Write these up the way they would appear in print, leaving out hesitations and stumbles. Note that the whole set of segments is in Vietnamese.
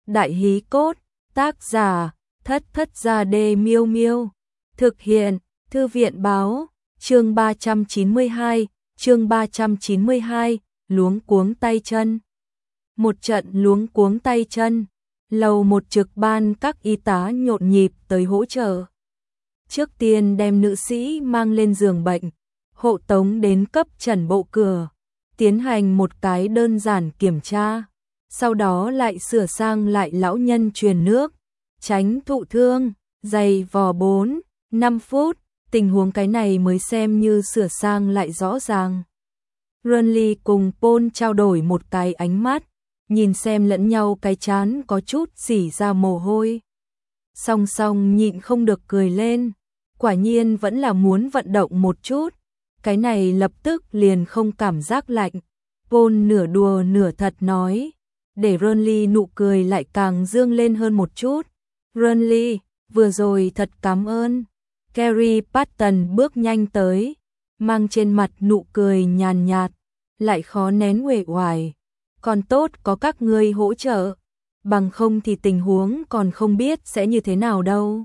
Đại hí cốt, tác giả, Thất Thất Gia Đê Miêu Miêu. Thực hiện, Thư viện báo, chương 392, luống cuống tay chân. Một trận luống cuống tay chân, lầu một trực ban các y tá nhộn nhịp tới hỗ trợ. Trước tiên đem nữ sĩ mang lên giường bệnh, hộ tống đến cấp trần bộ cửa, tiến hành một cái đơn giản kiểm tra, sau đó lại sửa sang lại lão nhân truyền nước, tránh thụ thương, giày vò 4-5 phút, tình huống cái này mới xem như sửa sang lại rõ ràng. Renly cùng Paul trao đổi một cái ánh mắt, nhìn xem lẫn nhau cái chán có chút rỉ ra mồ hôi. Song song nhịn không được cười lên, quả nhiên vẫn là muốn vận động một chút, cái này lập tức liền không cảm giác lạnh. Paul nửa đùa nửa thật nói, để Renly nụ cười lại càng dương lên hơn một chút. Renly, vừa rồi thật cảm ơn. Kerry Patton bước nhanh tới, mang trên mặt nụ cười nhàn nhạt, lại khó nén uể oải. Còn tốt có các ngươi hỗ trợ, bằng không thì tình huống còn không biết sẽ như thế nào đâu.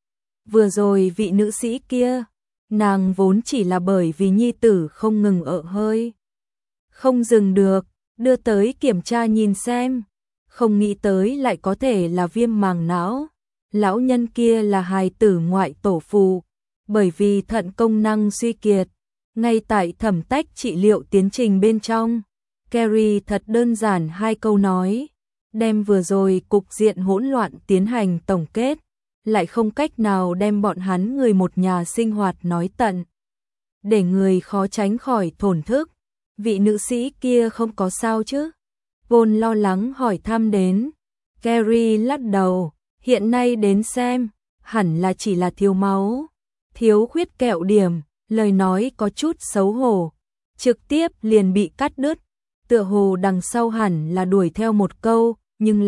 Vừa rồi vị nữ sĩ kia, nàng vốn chỉ là bởi vì nhi tử không ngừng ợ hơi, không dừng được, đưa tới kiểm tra nhìn xem, không nghĩ tới lại có thể là viêm màng não. Lão nhân kia là hài tử ngoại tổ phụ, bởi vì thận công năng suy kiệt, ngay tại thẩm tách trị liệu tiến trình bên trong. Kerry thật đơn giản hai câu nói, đem vừa rồi cục diện hỗn loạn tiến hành tổng kết, lại không cách nào đem bọn hắn người một nhà sinh hoạt nói tận, để người khó tránh khỏi thổn thức. Vị nữ sĩ kia không có sao chứ? Paul lo lắng hỏi thăm đến. Kerry lắc đầu, hiện nay đến xem, hẳn là chỉ là thiếu máu, thiếu khuyết kẹo điểm, lời nói có chút xấu hổ, trực tiếp liền bị cắt đứt, tựa hồ đằng sau hẳn là đuổi theo một câu,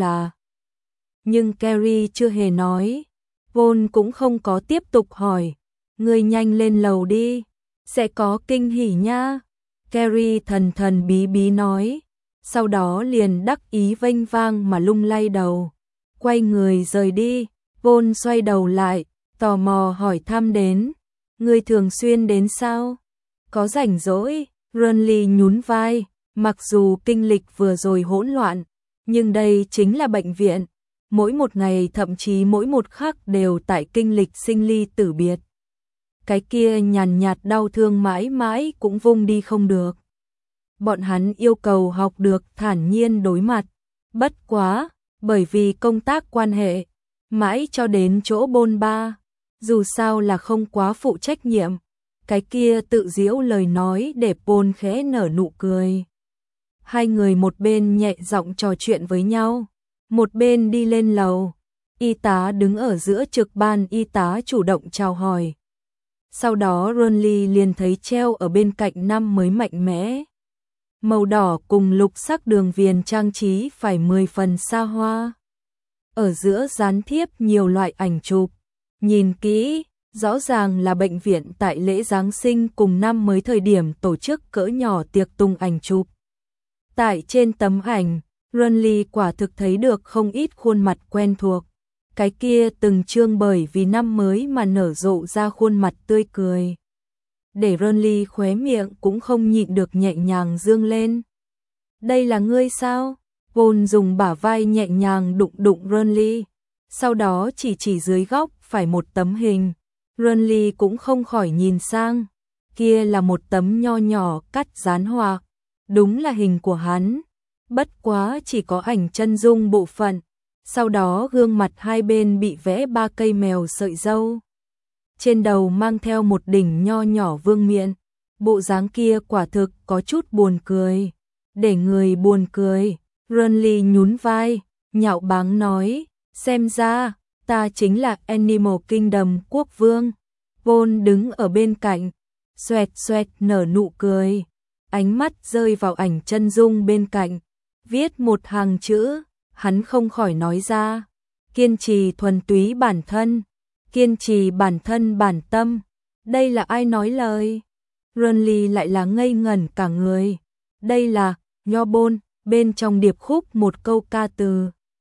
nhưng Kerry chưa hề nói. Paul cũng không có tiếp tục hỏi, ngươi nhanh lên lầu đi, sẽ có kinh hỉ nha. Kerry thần thần bí bí nói, sau đó liền đắc ý vênh vang mà lung lay đầu, quay người rời đi. Paul xoay đầu lại, tò mò hỏi thăm đến, ngươi thường xuyên đến sao? Có rảnh rỗi? Renly nhún vai, mặc dù kinh lịch vừa rồi hỗn loạn, nhưng đây chính là bệnh viện, mỗi một ngày thậm chí mỗi một khắc đều tại kinh lịch sinh ly tử biệt. Cái kia nhàn nhạt đau thương mãi mãi cũng vung đi không được. Bọn hắn yêu cầu học được thản nhiên đối mặt, bất quá, bởi vì công tác quan hệ, mãi cho đến chỗ bôn ba, dù sao là không quá phụ trách nhiệm. Cái kia tự giễu lời nói để Paul khẽ nở nụ cười. Hai người một bên nhẹ giọng trò chuyện với nhau, một bên đi lên lầu. Y tá đứng ở giữa trực ban, y tá chủ động chào hỏi. Sau đó Renly liền thấy treo ở bên cạnh năm mới mạnh mẽ, màu đỏ cùng lục sắc đường viền trang trí phải 10 phần xa hoa. Ở giữa dán thiếp nhiều loại ảnh chụp, nhìn kỹ, rõ ràng là bệnh viện tại lễ Giáng sinh cùng năm mới thời điểm tổ chức cỡ nhỏ tiệc tùng ảnh chụp. Tại trên tấm ảnh, Renly quả thực thấy được không ít khuôn mặt quen thuộc. Cái kia từng trương bởi vì năm mới mà nở rộ ra khuôn mặt tươi cười, để Renly khóe miệng cũng không nhịn được nhẹ nhàng dương lên. Đây là ngươi sao? Paul dùng bả vai nhẹ nhàng đụng đụng Renly, sau đó chỉ dưới góc phải một tấm hình. Renly cũng không khỏi nhìn sang, kia là một tấm nho nhỏ cắt dán hoa, đúng là hình của hắn, bất quá chỉ có ảnh chân dung bộ phận, sau đó gương mặt hai bên bị vẽ 3 cây mèo sợi râu, trên đầu mang theo một đỉnh nho nhỏ vương miện. Bộ dáng kia quả thực có chút buồn cười, để người buồn cười. Renly nhún vai, nhạo báng nói, xem ra, ta chính là Animal Kingdom quốc vương. Paul đứng ở bên cạnh, xoẹt xoẹt nở nụ cười, ánh mắt rơi vào ảnh chân dung bên cạnh, viết một hàng chữ, hắn không khỏi nói ra, kiên trì thuần túy bản thân, kiên trì bản thân bản tâm. Đây là ai nói lời? Renly lại là ngây ngẩn cả người. Đây là Nho Bôn, bên trong điệp khúc một câu ca từ.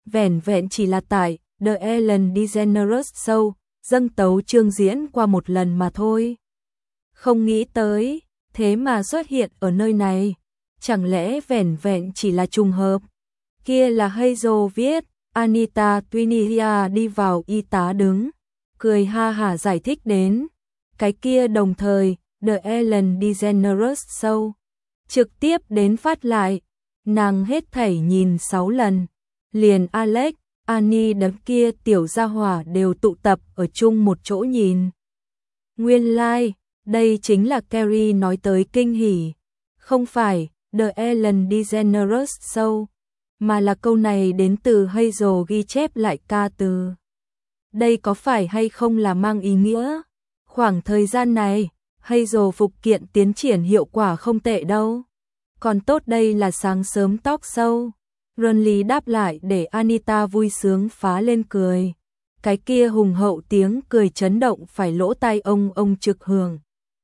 vẻn vẹn chỉ là tại The Ellen DeGeneres Show, dâng tấu chương diễn qua một lần mà thôi. Không nghĩ tới, thế mà xuất hiện ở nơi này, chẳng lẽ vẻn vẹn chỉ là trùng hợp. Kia là Hazel viết, Anita Twinilia đi vào y tá đứng, cười ha hả giải thích đến. Cái kia đồng thời, The Ellen DeGeneres Show, trực tiếp đến phát lại, nàng hết thảy nhìn 6 lần, liền Alex, Annie đám kia tiểu gia hỏa đều tụ tập ở chung một chỗ nhìn. Nguyên lai, đây chính là Carrie nói tới kinh hỉ, không phải The Ellen DeGeneres Show, mà là câu này đến từ Hazel ghi chép lại ca từ. Đây có phải hay không là mang ý nghĩa? Khoảng thời gian này, Hazel phục kiện tiến triển hiệu quả không tệ đâu. Còn tốt đây là sáng sớm talk show. Ronly đáp lại để Anita vui sướng phá lên cười. Cái kia hùng hậu tiếng cười chấn động phải lỗ tai ông trực hưởng.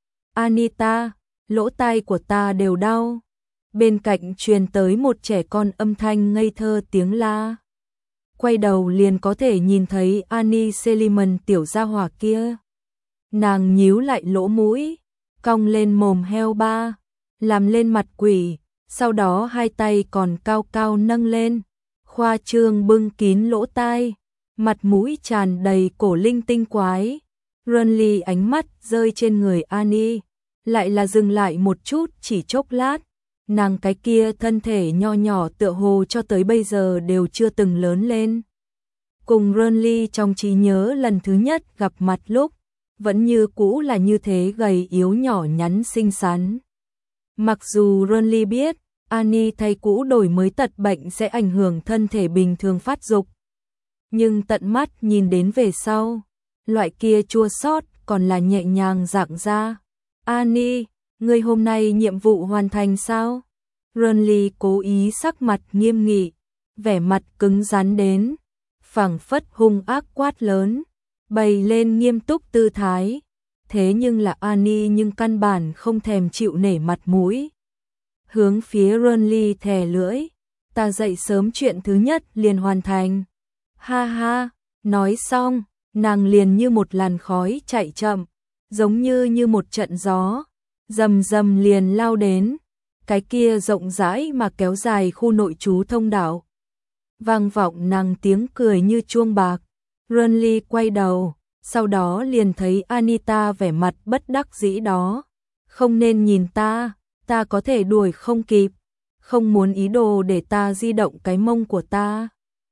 Anita, lỗ tai của ta đều đau. Bên cạnh truyền tới một trẻ con âm thanh ngây thơ tiếng la. Quay đầu liền có thể nhìn thấy Annie Seliman tiểu gia hỏa kia. Nàng nhíu lại lỗ mũi, cong lên mồm heo ba, làm lên mặt quỷ, sau đó hai tay còn cao cao nâng lên, khoa trương bưng kín lỗ tai, mặt mũi tràn đầy cổ linh tinh quái. Ronly ánh mắt rơi trên người Annie, lại là dừng lại một chút chỉ chốc lát. Nàng cái kia thân thể nho nhỏ tựa hồ cho tới bây giờ đều chưa từng lớn lên. Cùng Ronly trong trí nhớ lần thứ nhất gặp mặt lúc, vẫn như cũ là như thế gầy yếu nhỏ nhắn xinh xắn. Mặc dù Ronly biết, Annie thay cũ đổi mới tật bệnh sẽ ảnh hưởng thân thể bình thường phát dục. Nhưng tận mắt nhìn đến về sau, loại kia chua xót còn là nhẹ nhàng rạng ra. Annie, ngươi hôm nay nhiệm vụ hoàn thành sao? Ronly cố ý sắc mặt nghiêm nghị, vẻ mặt cứng rắn đến, phảng phất hung ác quát lớn, bày lên nghiêm túc tư thái. Thế nhưng là Annie nhưng căn bản không thèm chịu nể mặt mũi. Hướng phía Ronly thè lưỡi, ta dậy sớm chuyện thứ nhất liền hoàn thành. Ha ha, nói xong, nàng liền như một làn khói chạy chậm, giống như một trận gió, rầm rầm liền lao đến. Cái kia rộng rãi mà kéo dài khu nội trú thông đạo. Vang vọng nàng tiếng cười như chuông bạc. Ronly quay đầu, sau đó liền thấy Anita vẻ mặt bất đắc dĩ đó. Không nên nhìn ta, ta có thể đuổi không kịp, không muốn ý đồ để ta di động cái mông của ta.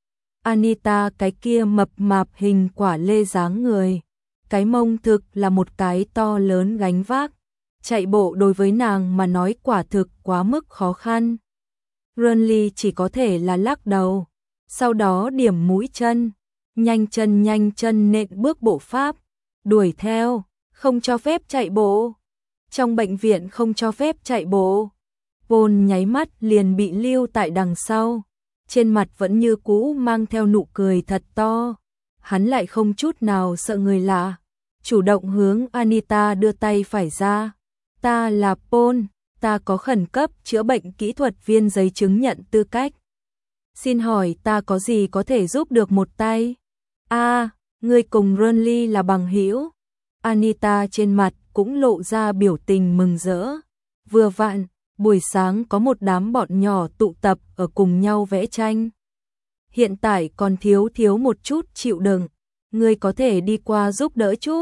Anita cái kia mập mạp hình quả lê dáng người, cái mông thực là một cái to lớn gánh vác. Chạy bộ đối với nàng mà nói quả thực quá mức khó khăn. Ronly chỉ có thể là lắc đầu, sau đó điểm mũi chân, nhanh chân nện bước bộ pháp, đuổi theo, không cho phép chạy bộ. Trong bệnh viện không cho phép chạy bộ. Paul nháy mắt liền bị lưu tại đằng sau, trên mặt vẫn như cũ mang theo nụ cười thật to. Hắn lại không chút nào sợ người lạ, chủ động hướng Anita đưa tay phải ra. Ta là Paul, ta có khẩn cấp chữa bệnh kỹ thuật viên giấy chứng nhận tư cách. Xin hỏi ta có gì có thể giúp được một tay? Ngươi cùng Ronly là bằng hữu. Anita trên mặt cũng lộ ra biểu tình mừng rỡ. Vừa vặn, buổi sáng có một đám bọn nhỏ tụ tập ở cùng nhau vẽ tranh. Hiện tại còn thiếu một chút chịu đựng, ngươi có thể đi qua giúp đỡ chút.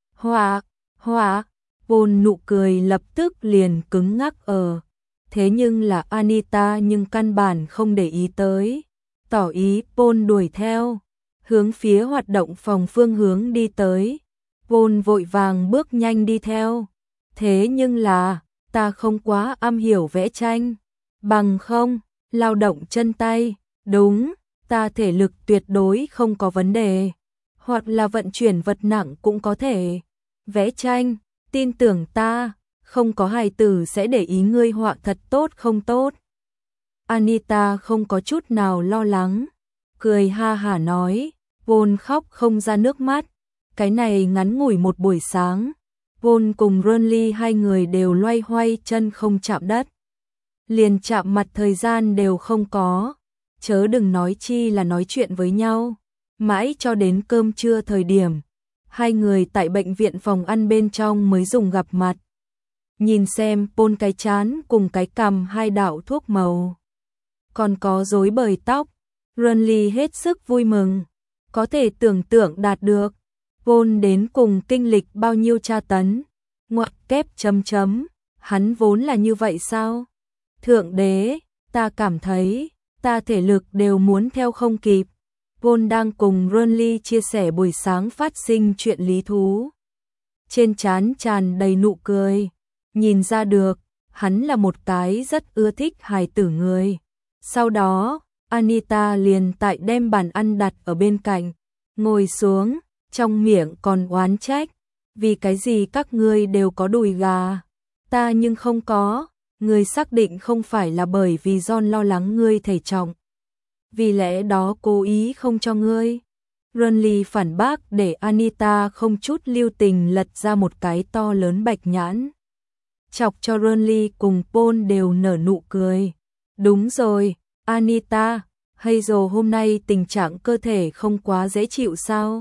Họa. Paul nụ cười lập tức liền cứng ngắc ở. Thế nhưng là Anita nhưng căn bản không để ý tới. Tỏ ý Paul đuổi theo, hướng phía hoạt động phòng phương hướng đi tới. Paul vội vàng bước nhanh đi theo. Thế nhưng là, ta không quá am hiểu vẽ tranh. Bằng không, lao động chân tay. Đúng, ta thể lực tuyệt đối không có vấn đề. Hoặc là vận chuyển vật nặng cũng có thể. Vẽ tranh, tin tưởng ta, không có hài tử sẽ để ý ngươi họa thật tốt không tốt. Anita không có chút nào lo lắng, cười ha hả nói. Paul khóc không ra nước mắt. Cái này ngắn ngủi một buổi sáng, Paul cùng Ronly hai người đều loay hoay chân không chạm đất. Liền chạm mặt thời gian đều không có. chớ đừng nói chi là nói chuyện với nhau. Mãi cho đến cơm trưa thời điểm, hai người tại bệnh viện phòng ăn bên trong mới dùng gặp mặt. Nhìn xem Paul cái trán cùng cái cằm hai đạo thuốc màu, còn có rối bời tóc, Renly hết sức vui mừng. Có thể tưởng tượng đạt được Paul đến cùng kinh lịch bao nhiêu tra tấn. Ngoặc kép chấm chấm, hắn vốn là như vậy sao? Thượng đế, ta cảm thấy ta thể lực đều muốn theo không kịp. Paul đang cùng Renly chia sẻ buổi sáng phát sinh chuyện lý thú. Trên trán tràn đầy nụ cười, nhìn ra được, hắn là một cái rất ưa thích hài tử người. Sau đó, Anita liền tại đem bàn ăn đặt ở bên cạnh, ngồi xuống, trong miệng còn oán trách. Vì cái gì các ngươi đều có đùi gà, ta nhưng không có, ngươi xác định không phải là bởi vì John lo lắng ngươi thể trọng. Vì lẽ đó cố ý không cho ngươi. Renly phản bác để Anita không chút lưu tình lật ra một cái to lớn bạch nhãn. Chọc cho Renly cùng Paul đều nở nụ cười. Đúng rồi, Anita, Hazel hôm nay tình trạng cơ thể không quá dễ chịu sao?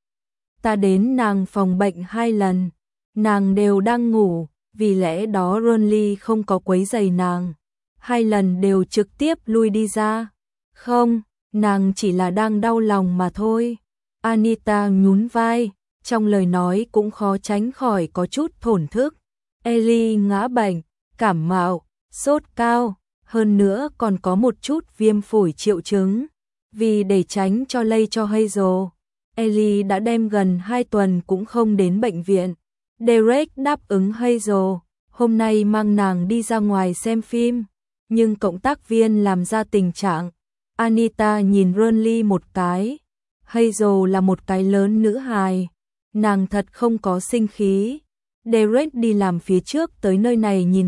Ta đến nàng phòng bệnh 2 lần, nàng đều đang ngủ, vì lẽ đó Renly không có quấy rầy nàng. 2 lần đều trực tiếp lui đi ra. Không, nàng chỉ là đang đau lòng mà thôi. Anita nhún vai, trong lời nói cũng khó tránh khỏi có chút thổn thức. Ellie ngã bệnh, cảm mạo, sốt cao, hơn nữa còn có một chút viêm phổi triệu chứng. Vì để tránh cho lây cho Hazel, Ellie đã đem gần 2 tuần cũng không đến bệnh viện. Derek đáp ứng Hazel, hôm nay mang nàng đi ra ngoài xem phim, nhưng cộng tác viên làm ra tình trạng. Anita nhìn Renly một cái, Hazel là một cái lớn nữ hài, nàng thật không có sinh khí. Derek đi làm phía trước tới nơi này nhìn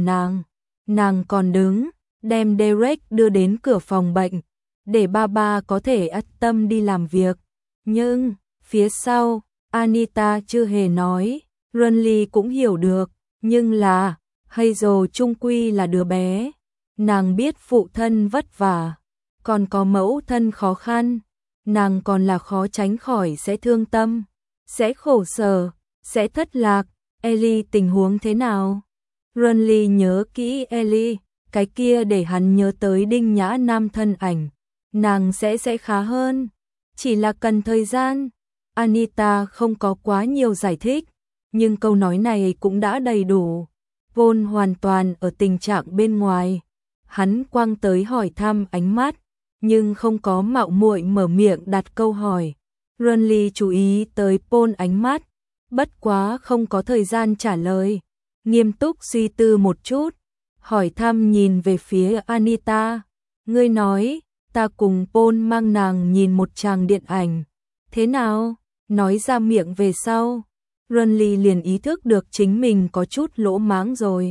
nàng còn đứng, đem Derek đưa đến cửa phòng bệnh, để ba có thể an tâm đi làm việc. Nhưng, phía sau, Anita chưa hề nói, Renly cũng hiểu được, nhưng là, Hazel chung quy là đứa bé, nàng biết phụ thân vất vả, còn có mẫu thân khó khăn, nàng còn là khó tránh khỏi sẽ thương tâm, sẽ khổ sở, sẽ thất lạc. Ellie tình huống thế nào? Renly nhớ kỹ Ellie, cái kia để hắn nhớ tới Đinh Nhã Nam thân ảnh, nàng sẽ khá hơn, chỉ là cần thời gian. Anita không có quá nhiều giải thích, nhưng câu nói này cũng đã đầy đủ. Paul hoàn toàn ở tình trạng bên ngoài, hắn quăng tới hỏi thăm ánh mắt, nhưng không có mạo muội mở miệng đặt câu hỏi. Renly chú ý tới Paul ánh mắt, bất quá không có thời gian trả lời, nghiêm túc suy tư một chút, hỏi thăm nhìn về phía Anita. Ngươi nói, ta cùng Paul mang nàng nhìn một tràng điện ảnh, thế nào? Nói ra miệng về sau, Renly liền ý thức được chính mình có chút lỗ mãng rồi.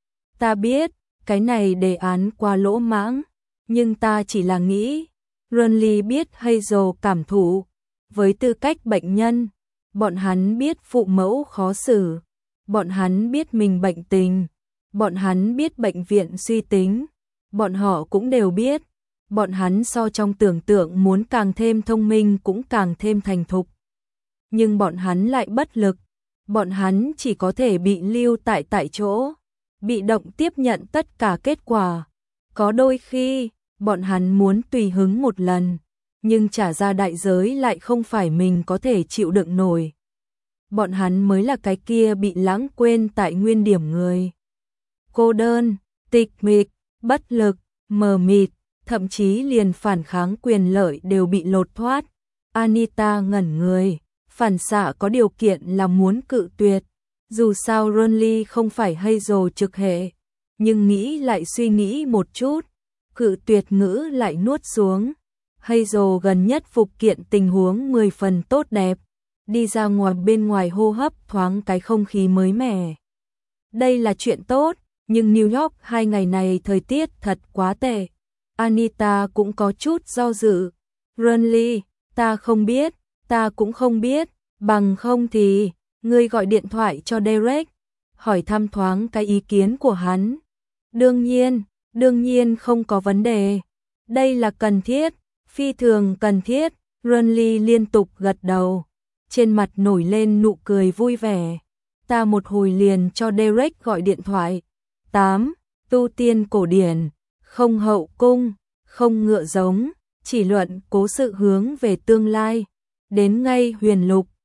Ta biết, cái này đề án qua lỗ mãng, nhưng ta chỉ là nghĩ. Renly biết Hazel cảm thụ, với tư cách bệnh nhân, bọn hắn biết phụ mẫu khó xử, bọn hắn biết mình bệnh tình, bọn hắn biết bệnh viện suy tính, bọn họ cũng đều biết, bọn hắn so trong tưởng tượng muốn càng thêm thông minh cũng càng thêm thành thục. Nhưng bọn hắn lại bất lực, bọn hắn chỉ có thể bị lưu tại chỗ, bị động tiếp nhận tất cả kết quả. Có đôi khi, bọn hắn muốn tùy hứng một lần, nhưng trả ra đại giới lại không phải mình có thể chịu đựng nổi. Bọn hắn mới là cái kia bị lãng quên tại nguyên điểm người. Cô đơn, tịch mịch, bất lực, mờ mịt, thậm chí liền phản kháng quyền lợi đều bị lột thoát. Anita ngẩn người, phản xạ có điều kiện là muốn cự tuyệt. Dù sao Renly không phải Hazel trực hệ, nhưng nghĩ lại suy nghĩ một chút, cự tuyệt ngữ lại nuốt xuống. Hazel gần nhất phục kiện tình huống 10 phần tốt đẹp, đi ra ngoài bên ngoài hô hấp thoáng cái không khí mới mẻ. Đây là chuyện tốt, nhưng New York 2 ngày này thời tiết thật quá tệ. Anita cũng có chút do dự. Renly, ta không biết, ta cũng không biết, bằng không thì, ngươi gọi điện thoại cho Derek, hỏi thăm thoáng cái ý kiến của hắn. Đương nhiên không có vấn đề. Đây là cần thiết, phi thường cần thiết. Renly liên tục gật đầu, trên mặt nổi lên nụ cười vui vẻ. Ta một hồi liền cho Derek gọi điện thoại. 8. Tu tiên cổ điển, không hậu cung, không ngựa giống, chỉ luận cố sự hướng về tương lai. Đến ngay huyền lục,